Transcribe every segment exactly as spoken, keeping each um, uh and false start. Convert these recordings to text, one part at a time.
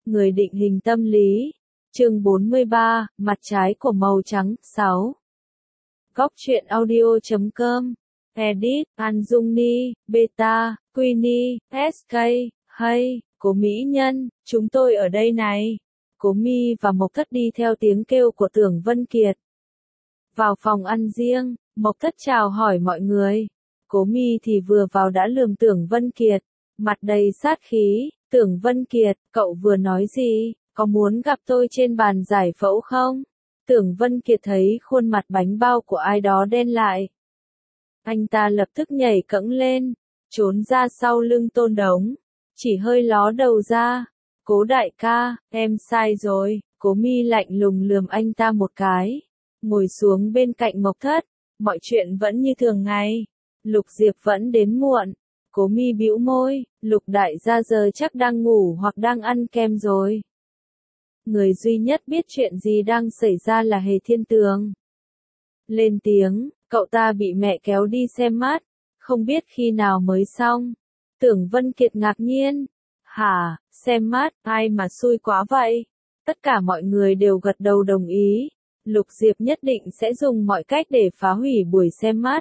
Người định hình tâm lý. Chương bốn mươi ba, mặt trái của màu trắng. sáu. Góc truyện audio chấm com. Edit, Anjuni, Beta, Queenie, ét ca. Hay, Cố mỹ nhân, chúng tôi ở đây này. Cố Mi và Mộc Thất đi theo tiếng kêu của Tưởng Vân Kiệt. Vào phòng ăn riêng, Mộc Thất chào hỏi mọi người. Cố Mi thì vừa vào đã lườm Tưởng Vân Kiệt, mặt đầy sát khí. Tưởng Vân Kiệt, cậu vừa nói gì, có muốn gặp tôi trên bàn giải phẫu không? Tưởng Vân Kiệt thấy khuôn mặt bánh bao của ai đó đen lại. Anh ta lập tức nhảy cẫng lên, trốn ra sau lưng Tôn Đống, chỉ hơi ló đầu ra. Cố đại ca, em sai rồi. Cố Mi lạnh lùng lườm anh ta một cái, ngồi xuống bên cạnh Mộc Thất. Mọi chuyện vẫn như thường ngày. Lục Diệp vẫn đến muộn. Cố Mi bĩu môi, Lục đại gia giờ chắc đang ngủ hoặc đang ăn kem rồi. Người duy nhất biết chuyện gì đang xảy ra là Hề Thiên Tường. Lên tiếng, cậu ta bị mẹ kéo đi xem mắt, không biết khi nào mới xong. Tưởng Vân Kiệt ngạc nhiên. Hả, xem mắt, ai mà xui quá vậy? Tất cả mọi người đều gật đầu đồng ý. Lục Diệp nhất định sẽ dùng mọi cách để phá hủy buổi xem mắt.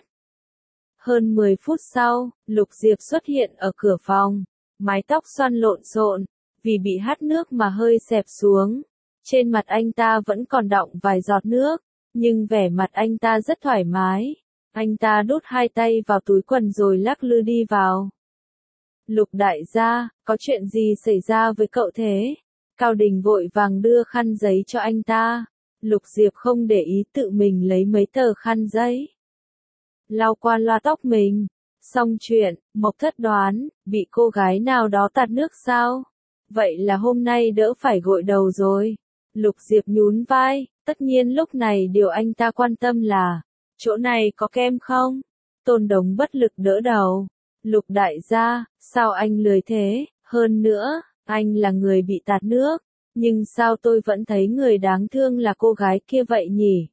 Hơn mười phút sau, Lục Diệp xuất hiện ở cửa phòng, mái tóc xoăn lộn xộn, vì bị hắt nước mà hơi xẹp xuống. Trên mặt anh ta vẫn còn đọng vài giọt nước, nhưng vẻ mặt anh ta rất thoải mái. Anh ta đút hai tay vào túi quần rồi lắc lư đi vào. Lục đại gia, có chuyện gì xảy ra với cậu thế? Cao Đình vội vàng đưa khăn giấy cho anh ta. Lục Diệp không để ý tự mình lấy mấy tờ khăn giấy, lau qua loa tóc mình. Xong chuyện, Mộc Thất đoán, bị cô gái nào đó tạt nước sao? Vậy là hôm nay đỡ phải gội đầu rồi. Lục Diệp nhún vai, tất nhiên lúc này điều anh ta quan tâm là, chỗ này có kem không? Tôn Đống bất lực đỡ đầu. Lục đại gia, sao anh lười thế? Hơn nữa, anh là người bị tạt nước, nhưng sao tôi vẫn thấy người đáng thương là cô gái kia vậy nhỉ?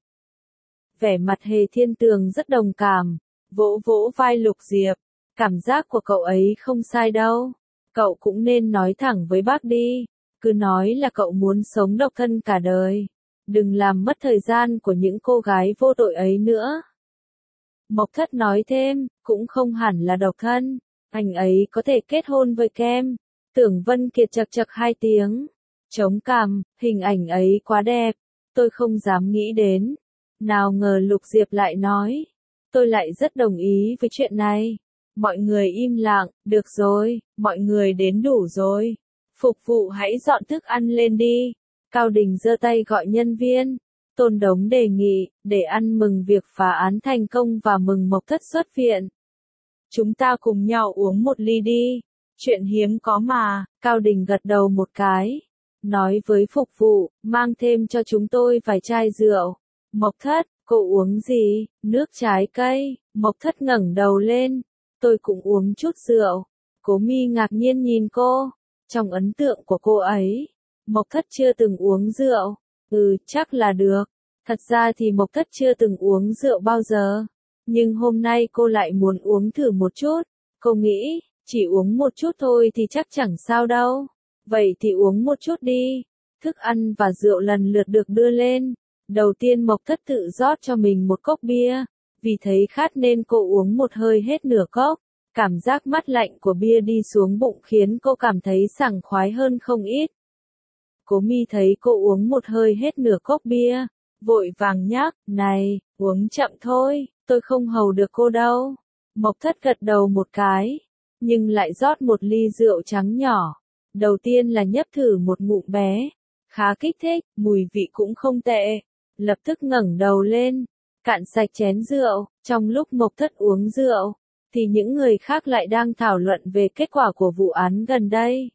Vẻ mặt Hề Thiên Tường rất đồng cảm, vỗ vỗ vai Lục Diệp. Cảm giác của cậu ấy không sai đâu. Cậu cũng nên nói thẳng với bác đi. Cứ nói là cậu muốn sống độc thân cả đời. Đừng làm mất thời gian của những cô gái vô tội ấy nữa. Mộc Thất nói thêm, cũng không hẳn là độc thân. Anh ấy có thể kết hôn với Kem. Tưởng Vân Kiệt chật chật hai tiếng. Chống cằm, hình ảnh ấy quá đẹp. Tôi không dám nghĩ đến. Nào ngờ Lục Diệp lại nói. Tôi lại rất đồng ý với chuyện này. Mọi người im lặng, được rồi, mọi người đến đủ rồi. Phục vụ hãy dọn thức ăn lên đi. Cao Đình giơ tay gọi nhân viên. Tôn Đống đề nghị, để ăn mừng việc phá án thành công và mừng Mộc Thất xuất viện. Chúng ta cùng nhau uống một ly đi. Chuyện hiếm có mà. Cao Đình gật đầu một cái. Nói với phục vụ, mang thêm cho chúng tôi vài chai rượu. Mộc Thất, cô uống gì? Nước trái cây. Mộc Thất ngẩng đầu lên. Tôi cũng uống chút rượu. Cố Mi ngạc nhiên nhìn cô. Trong ấn tượng của cô ấy, Mộc Thất chưa từng uống rượu. Ừ, chắc là được. Thật ra thì Mộc Thất chưa từng uống rượu bao giờ. Nhưng hôm nay cô lại muốn uống thử một chút. Cô nghĩ, chỉ uống một chút thôi thì chắc chẳng sao đâu. Vậy thì uống một chút đi. Thức ăn và rượu lần lượt được đưa lên. Đầu tiên Mộc Thất tự rót cho mình một cốc bia. Vì thấy khát nên cô uống một hơi hết nửa cốc. Cảm giác mát lạnh của bia đi xuống bụng khiến cô cảm thấy sảng khoái hơn không ít. Cố Mi thấy cô uống một hơi hết nửa cốc bia, vội vàng nhắc, này, uống chậm thôi, tôi không hầu được cô đâu. Mộc Thất gật đầu một cái, nhưng lại rót một ly rượu trắng nhỏ. Đầu tiên là nhấp thử một ngụm bé, khá kích thích, mùi vị cũng không tệ. Lập tức ngẩng đầu lên, cạn sạch chén rượu. Trong lúc Mộc Thất uống rượu, thì những người khác lại đang thảo luận về kết quả của vụ án gần đây.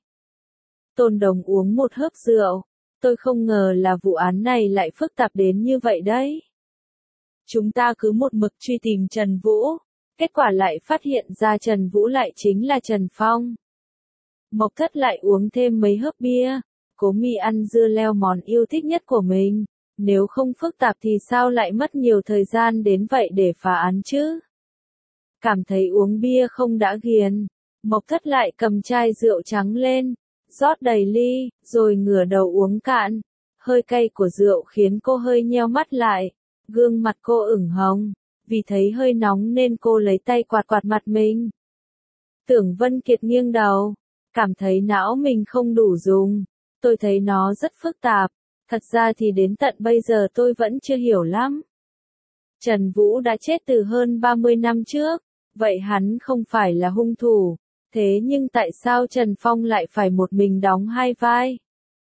Tôn Đống uống một hớp rượu. Tôi không ngờ là vụ án này lại phức tạp đến như vậy đấy. Chúng ta cứ một mực truy tìm Trần Vũ. Kết quả lại phát hiện ra Trần Vũ lại chính là Trần Phong. Mộc Thất lại uống thêm mấy hớp bia. Cố Mi ăn dưa leo món yêu thích nhất của mình. Nếu không phức tạp thì sao lại mất nhiều thời gian đến vậy để phá án chứ? Cảm thấy uống bia không đã ghiền. Mộc Thất lại cầm chai rượu trắng lên. rót đầy ly, rồi ngửa đầu uống cạn. Hơi cay của rượu khiến cô hơi nheo mắt lại, gương mặt cô ửng hồng, vì thấy hơi nóng nên cô lấy tay quạt quạt mặt mình. Tưởng Vân Kiệt nghiêng đầu, cảm thấy não mình không đủ dùng, tôi thấy nó rất phức tạp, thật ra thì đến tận bây giờ tôi vẫn chưa hiểu lắm. Trần Vũ đã chết từ hơn ba mươi năm trước, vậy hắn không phải là hung thủ, thế nhưng tại sao Trần Phong lại phải một mình đóng hai vai?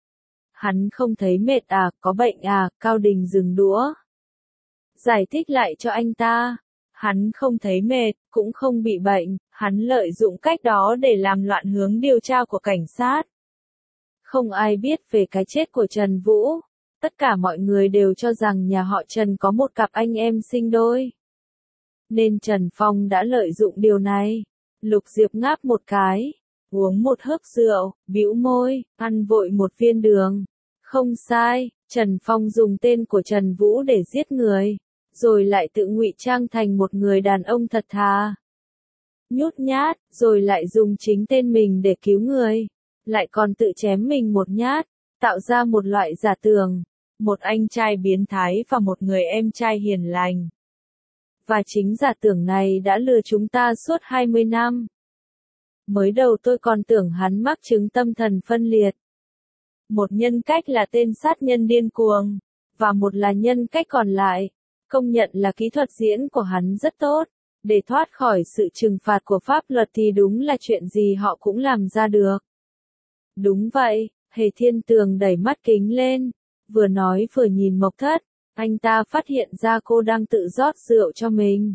Hắn không thấy mệt à, có bệnh à, Cao Đình dừng đũa. Giải thích lại cho anh ta, hắn không thấy mệt, cũng không bị bệnh, hắn lợi dụng cách đó để làm loạn hướng điều tra của cảnh sát. Không ai biết về cái chết của Trần Vũ, tất cả mọi người đều cho rằng nhà họ Trần có một cặp anh em sinh đôi. Nên Trần Phong đã lợi dụng điều này. Lục Diệp ngáp một cái, uống một hớp rượu, bĩu môi, ăn vội một viên đường. Không sai, Trần Phong dùng tên của Trần Vũ để giết người, rồi lại tự ngụy trang thành một người đàn ông thật thà, nhút nhát, rồi lại dùng chính tên mình để cứu người, lại còn tự chém mình một nhát, tạo ra một loại giả tưởng, một anh trai biến thái và một người em trai hiền lành. Và chính giả tưởng này đã lừa chúng ta suốt hai mươi năm. Mới đầu tôi còn tưởng hắn mắc chứng tâm thần phân liệt. Một nhân cách là tên sát nhân điên cuồng, và một là nhân cách còn lại. Công nhận là kỹ thuật diễn của hắn rất tốt, để thoát khỏi sự trừng phạt của pháp luật thì đúng là chuyện gì họ cũng làm ra được. Đúng vậy, Hề Thiên Tường đẩy mắt kính lên, vừa nói vừa nhìn Mộc Thất, anh ta phát hiện ra cô đang tự rót rượu cho mình.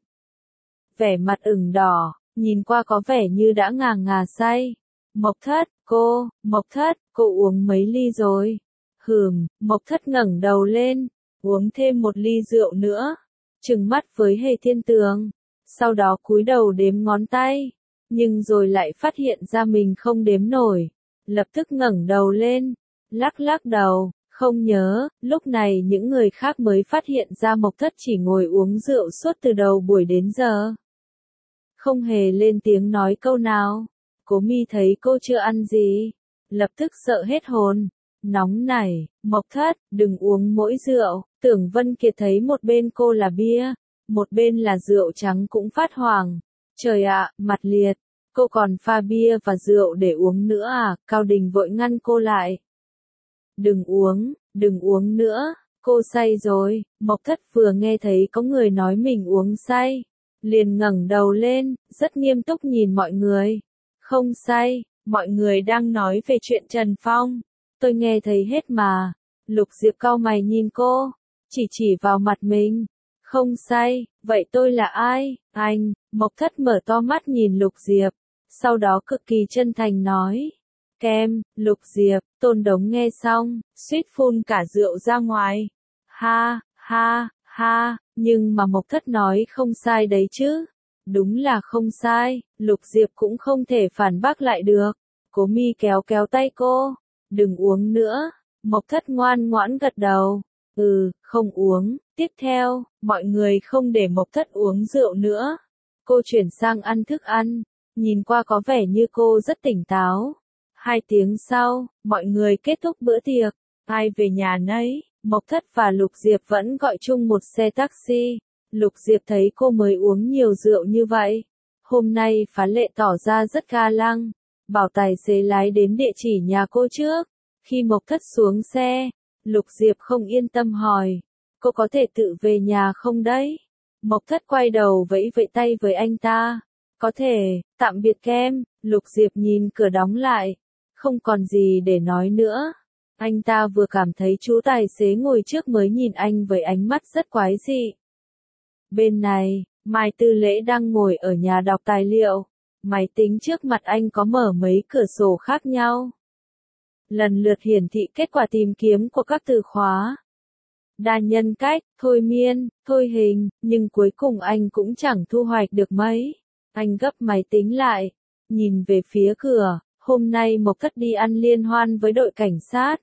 Vẻ mặt ửng đỏ, nhìn qua có vẻ như đã ngà ngà say. Mộc Thất, cô, Mộc Thất, cô uống mấy ly rồi? Hừm, Mộc Thất ngẩng đầu lên, uống thêm một ly rượu nữa, trừng mắt với Hề Thiên Tường, sau đó cúi đầu đếm ngón tay, nhưng rồi lại phát hiện ra mình không đếm nổi, lập tức ngẩng đầu lên, lắc lắc đầu, không nhớ. Lúc này những người khác mới phát hiện ra Mộc Thất chỉ ngồi uống rượu suốt từ đầu buổi đến giờ, không hề lên tiếng nói câu nào. Cố Mi thấy cô chưa ăn gì, lập tức sợ hết hồn. Nóng này, Mộc Thất, đừng uống mỗi rượu. Tưởng Vân Kiệt thấy một bên cô là bia, một bên là rượu trắng cũng phát hoảng. Trời ạ, mặt liệt, cô còn pha bia và rượu để uống nữa à? Cao Đình vội ngăn cô lại. Đừng uống, đừng uống nữa, cô say rồi. Mộc Thất vừa nghe thấy có người nói mình uống say, liền ngẩng đầu lên, rất nghiêm túc nhìn mọi người. Không say, mọi người đang nói về chuyện Trần Phong. Tôi nghe thấy hết mà. Lục Diệp cau mày nhìn cô, chỉ chỉ vào mặt mình. Không say, vậy tôi là ai? Anh. Mộc Thất mở to mắt nhìn Lục Diệp, sau đó cực kỳ chân thành nói. Kem. Lục Diệp, Tôn Đống nghe xong, suýt phun cả rượu ra ngoài. Ha, ha, ha, nhưng mà Mộc Thất nói không sai đấy chứ. Đúng là không sai, Lục Diệp cũng không thể phản bác lại được. Cố Mi kéo kéo tay cô. Đừng uống nữa. Mộc Thất ngoan ngoãn gật đầu. Ừ, không uống. Tiếp theo, mọi người không để Mộc Thất uống rượu nữa. Cô chuyển sang ăn thức ăn. Nhìn qua có vẻ như cô rất tỉnh táo. Hai tiếng sau, mọi người kết thúc bữa tiệc. Ai về nhà nấy, Mộc Thất và Lục Diệp vẫn gọi chung một xe taxi. Lục Diệp thấy cô mới uống nhiều rượu như vậy. Hôm nay Phá Lệ tỏ ra rất ga lăng, bảo tài xế lái đến địa chỉ nhà cô trước. Khi Mộc Thất xuống xe, Lục Diệp không yên tâm hỏi, cô có thể tự về nhà không đấy? Mộc Thất quay đầu vẫy vẫy tay với anh ta. Có thể, tạm biệt Kem. Lục Diệp nhìn cửa đóng lại, không còn gì để nói nữa. Anh ta vừa cảm thấy chú tài xế ngồi trước mới nhìn anh với ánh mắt rất quái dị. Bên này, Mai Tư Lễ đang ngồi ở nhà đọc tài liệu. Máy tính trước mặt anh có mở mấy cửa sổ khác nhau. Lần lượt hiển thị kết quả tìm kiếm của các từ khóa. Đa nhân cách, thôi miên, thôi hình, nhưng cuối cùng anh cũng chẳng thu hoạch được mấy. Anh gấp máy tính lại, nhìn về phía cửa. Hôm nay Mộc Thất đi ăn liên hoan với đội cảnh sát.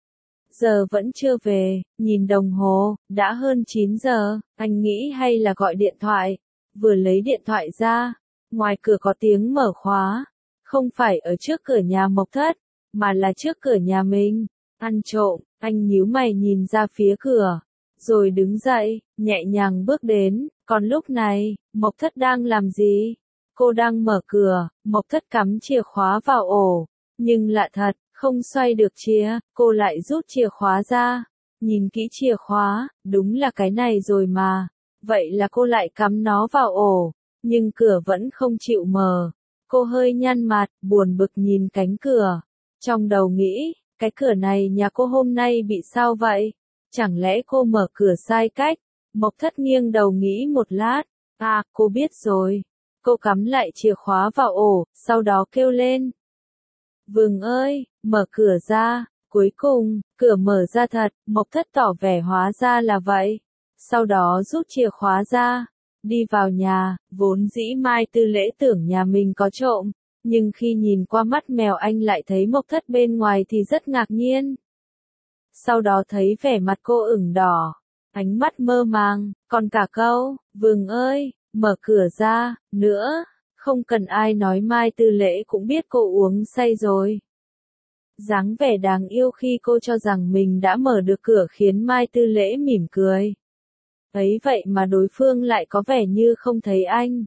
Giờ vẫn chưa về, nhìn đồng hồ, đã hơn chín giờ, anh nghĩ hay là gọi điện thoại. Vừa lấy điện thoại ra, ngoài cửa có tiếng mở khóa, không phải ở trước cửa nhà Mộc Thất, mà là trước cửa nhà mình. Ăn trộm, anh nhíu mày nhìn ra phía cửa, rồi đứng dậy, nhẹ nhàng bước đến, còn lúc này, Mộc Thất đang làm gì? Cô đang mở cửa, Mộc Thất cắm chìa khóa vào ổ, nhưng lạ thật, không xoay được chìa, cô lại rút chìa khóa ra, nhìn kỹ chìa khóa, đúng là cái này rồi mà, vậy là cô lại cắm nó vào ổ, nhưng cửa vẫn không chịu mở. Cô hơi nhăn mặt, buồn bực nhìn cánh cửa, trong đầu nghĩ, cái cửa này nhà cô hôm nay bị sao vậy? Chẳng lẽ cô mở cửa sai cách? Mộc Thất nghiêng đầu nghĩ một lát, à, cô biết rồi. Cô cắm lại chìa khóa vào ổ, sau đó kêu lên. Vừng ơi, mở cửa ra. Cuối cùng, cửa mở ra thật, Mộc Thất tỏ vẻ hóa ra là vậy. Sau đó rút chìa khóa ra, đi vào nhà, vốn dĩ Mai Tư Lễ tưởng nhà mình có trộm, nhưng khi nhìn qua mắt mèo anh lại thấy Mộc Thất bên ngoài thì rất ngạc nhiên. Sau đó thấy vẻ mặt cô ửng đỏ, ánh mắt mơ màng, còn cả câu, Vừng ơi, mở cửa ra, nữa, không cần ai nói Mai Tư Lễ cũng biết cô uống say rồi. Dáng vẻ đáng yêu khi cô cho rằng mình đã mở được cửa khiến Mai Tư Lễ mỉm cười. Ấy vậy mà đối phương lại có vẻ như không thấy anh.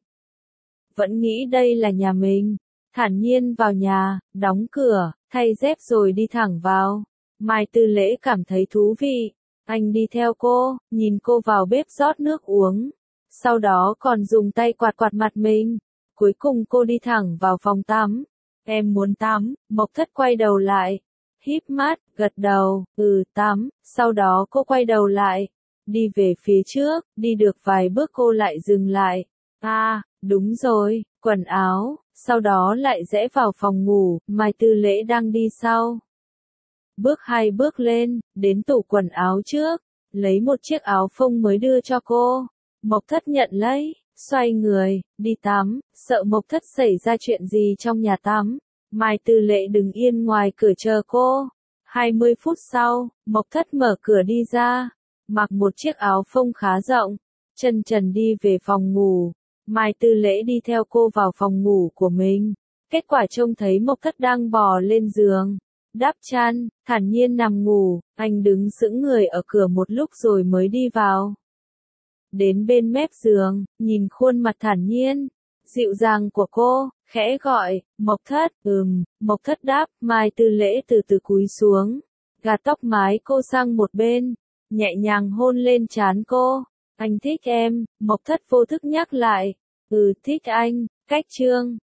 Vẫn nghĩ đây là nhà mình, thản nhiên vào nhà, đóng cửa, thay dép rồi đi thẳng vào. Mai Tư Lễ cảm thấy thú vị, anh đi theo cô, nhìn cô vào bếp rót nước uống, sau đó còn dùng tay quạt quạt mặt mình. Cuối cùng cô đi thẳng vào phòng tắm. Em muốn tắm, Mộc Thất quay đầu lại, híp mắt, gật đầu, ừ tắm, sau đó cô quay đầu lại, đi về phía trước, đi được vài bước cô lại dừng lại. À, đúng rồi, quần áo, sau đó lại rẽ vào phòng ngủ, Mai Tư Lễ đang đi sau. Bước hai bước lên, đến tủ quần áo trước, lấy một chiếc áo phông mới đưa cho cô. Mộc Thất nhận lấy, xoay người, đi tắm, sợ Mộc Thất xảy ra chuyện gì trong nhà tắm. Mai Tư Lễ đứng yên ngoài cửa chờ cô. hai mươi phút sau, Mộc Thất mở cửa đi ra, mặc một chiếc áo phông khá rộng, chân trần đi về phòng ngủ. Mai Tư Lễ đi theo cô vào phòng ngủ của mình. Kết quả trông thấy Mộc Thất đang bò lên giường, đắp chăn, thản nhiên nằm ngủ, anh đứng sững người ở cửa một lúc rồi mới đi vào. Đến bên mép giường, nhìn khuôn mặt thản nhiên, dịu dàng của cô, khẽ gọi, Mộc Thất, ừm, Mộc Thất đáp, Mai Tư Lễ từ từ cúi xuống, gạt tóc mái cô sang một bên, nhẹ nhàng hôn lên trán cô, anh thích em, Mộc Thất vô thức nhắc lại, ừ thích anh, cách chương.